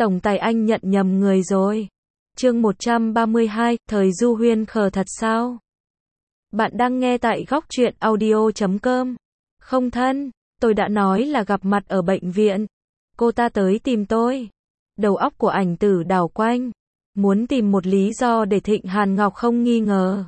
Tổng tài anh nhận nhầm người rồi. Chương 132, thời Du Huyên khờ thật sao? Bạn đang nghe tại góc truyện audio.com. Không thân, tôi đã nói là gặp mặt ở bệnh viện. Cô ta tới tìm tôi. Đầu óc của Ảnh Tử đảo quanh, muốn tìm một lý do để Thịnh Hàn Ngọc không nghi ngờ.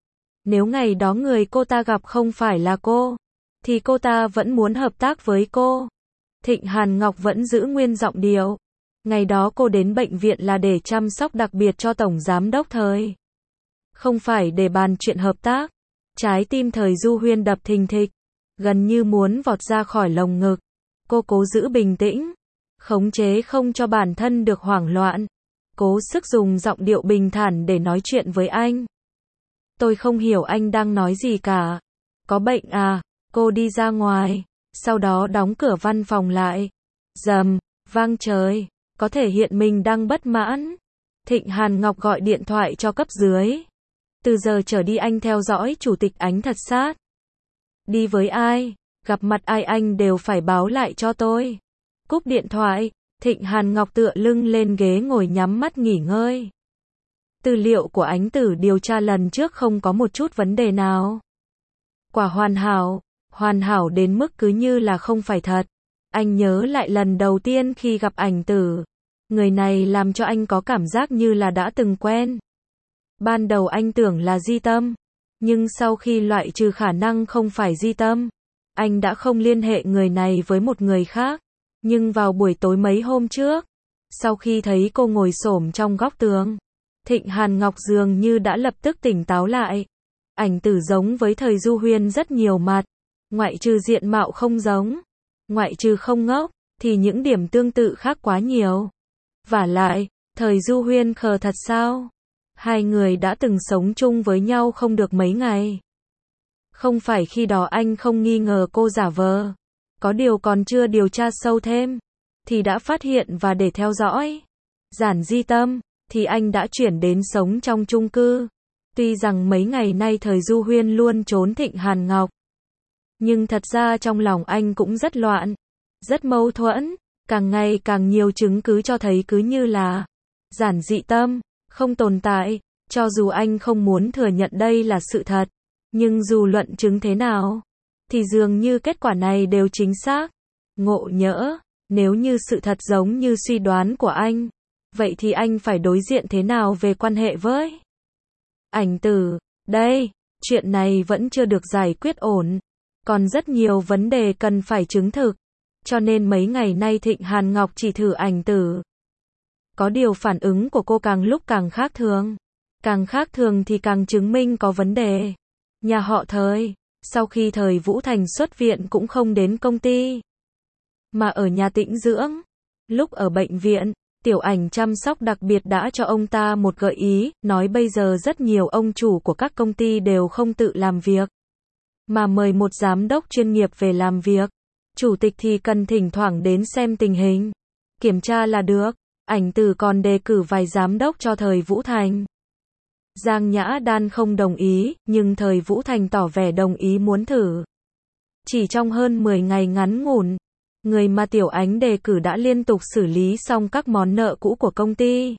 Nếu ngày đó người cô ta gặp không phải là cô, thì cô ta vẫn muốn hợp tác với cô. Thịnh Hàn Ngọc vẫn giữ nguyên giọng điệu. Ngày đó cô đến bệnh viện là để chăm sóc đặc biệt cho Tổng Giám đốc Thời. Không phải để bàn chuyện hợp tác. Trái tim Thời Du Huyên đập thình thịch, gần như muốn vọt ra khỏi lồng ngực. Cô cố giữ bình tĩnh, khống chế không cho bản thân được hoảng loạn. Cố sức dùng giọng điệu bình thản để nói chuyện với anh. Tôi không hiểu anh đang nói gì cả. Có bệnh à? Cô đi ra ngoài, sau đó đóng cửa văn phòng lại. Rầm, vang trời, có thể hiện mình đang bất mãn. Thịnh Hàn Ngọc gọi điện thoại cho cấp dưới. Từ giờ trở đi anh theo dõi chủ tịch Ánh thật sát. Đi với ai, gặp mặt ai anh đều phải báo lại cho tôi. Cúp điện thoại, Thịnh Hàn Ngọc tựa lưng lên ghế ngồi nhắm mắt nghỉ ngơi. Tư liệu của Ánh Tử điều tra lần trước không có một chút vấn đề nào. Quả hoàn hảo đến mức cứ như là không phải thật. Anh nhớ lại lần đầu tiên khi gặp Ảnh Tử. Người này làm cho anh có cảm giác như là đã từng quen. Ban đầu anh tưởng là Di Tâm, nhưng sau khi loại trừ khả năng không phải Di Tâm, anh đã không liên hệ người này với một người khác. Nhưng vào buổi tối mấy hôm trước, sau khi thấy cô ngồi xổm trong góc tường, Thịnh Hàn Ngọc dường như đã lập tức tỉnh táo lại. Ảnh Tử giống với Thời Du Huyên rất nhiều mặt, ngoại trừ diện mạo không giống, ngoại trừ không ngốc, thì những điểm tương tự khác quá nhiều. Vả lại, Thời Du Huyên khờ thật sao? Hai người đã từng sống chung với nhau không được mấy ngày. Không phải khi đó anh không nghi ngờ cô giả vờ. Có điều còn chưa điều tra sâu thêm, thì đã phát hiện và để theo dõi. Giản Di Tâm, thì anh đã chuyển đến sống trong chung cư. Tuy rằng mấy ngày nay Thời Du Huyên luôn trốn Thịnh Hàn Ngọc. Nhưng thật ra trong lòng anh cũng rất loạn, rất mâu thuẫn. Càng ngày càng nhiều chứng cứ cho thấy cứ như là Giản Dị Tâm không tồn tại. Cho dù anh không muốn thừa nhận đây là sự thật, nhưng dù luận chứng thế nào, thì dường như kết quả này đều chính xác. Ngộ nhỡ, nếu như sự thật giống như suy đoán của anh, vậy thì anh phải đối diện thế nào về quan hệ với Ảnh Tử? Đây, chuyện này vẫn chưa được giải quyết ổn. Còn rất nhiều vấn đề cần phải chứng thực. Cho nên mấy ngày nay Thịnh Hàn Ngọc chỉ thử Ảnh Tử. Có điều phản ứng của cô càng lúc càng khác thường. Càng khác thường thì càng chứng minh có vấn đề. Nhà họ Thời, sau khi Thời Vũ Thành xuất viện cũng không đến công ty, mà ở nhà tĩnh dưỡng. Lúc ở bệnh viện, Tiểu Ảnh chăm sóc đặc biệt đã cho ông ta một gợi ý, nói bây giờ rất nhiều ông chủ của các công ty đều không tự làm việc, mà mời một giám đốc chuyên nghiệp về làm việc. Chủ tịch thì cần thỉnh thoảng đến xem tình hình, kiểm tra là được. Ảnh Tử còn đề cử vài giám đốc cho Thời Vũ Thành. Giang Nhã Đan không đồng ý, nhưng Thời Vũ Thành tỏ vẻ đồng ý muốn thử. Chỉ trong hơn 10 ngày ngắn ngủn, người mà Tiểu Ánh đề cử đã liên tục xử lý xong các món nợ cũ của công ty.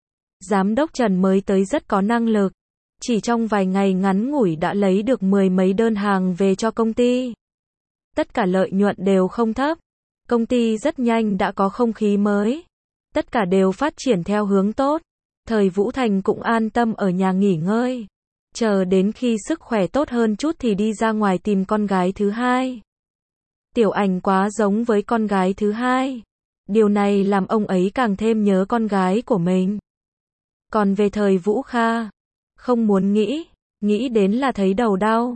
Giám đốc Trần mới tới rất có năng lực, chỉ trong vài ngày ngắn ngủi đã lấy được 10 mấy đơn hàng về cho công ty. Tất cả lợi nhuận đều không thấp, công ty rất nhanh đã có không khí mới. Tất cả đều phát triển theo hướng tốt. Thời Vũ Thành cũng an tâm ở nhà nghỉ ngơi. Chờ đến khi sức khỏe tốt hơn chút thì đi ra ngoài tìm con gái thứ hai. Tiểu Ảnh quá giống với con gái thứ hai. Điều này làm ông ấy càng thêm nhớ con gái của mình. Còn về Thời Vũ Kha, không muốn nghĩ đến là thấy đầu đau.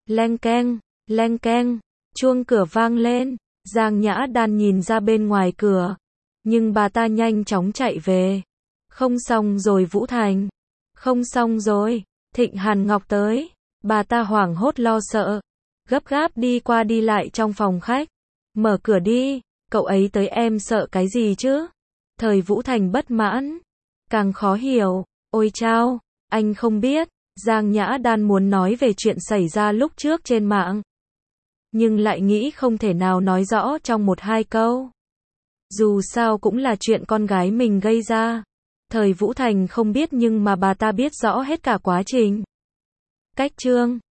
Leng keng, chuông cửa vang lên. Giang Nhã Đan nhìn ra bên ngoài cửa, nhưng bà ta nhanh chóng chạy về. Không xong rồi Vũ Thành. Không xong rồi, Thịnh Hàn Ngọc tới. Bà ta hoảng hốt lo sợ, gấp gáp đi qua đi lại trong phòng khách. Mở cửa đi, cậu ấy tới em sợ cái gì chứ? Thời Vũ Thành bất mãn, càng khó hiểu. Ôi chao, anh không biết. Giang Nhã Đan muốn nói về chuyện xảy ra lúc trước trên mạng, nhưng lại nghĩ không thể nào nói rõ trong 1-2 câu. Dù sao cũng là chuyện con gái mình gây ra. Thời Vũ Thành không biết nhưng mà bà ta biết rõ hết cả quá trình. Cách chương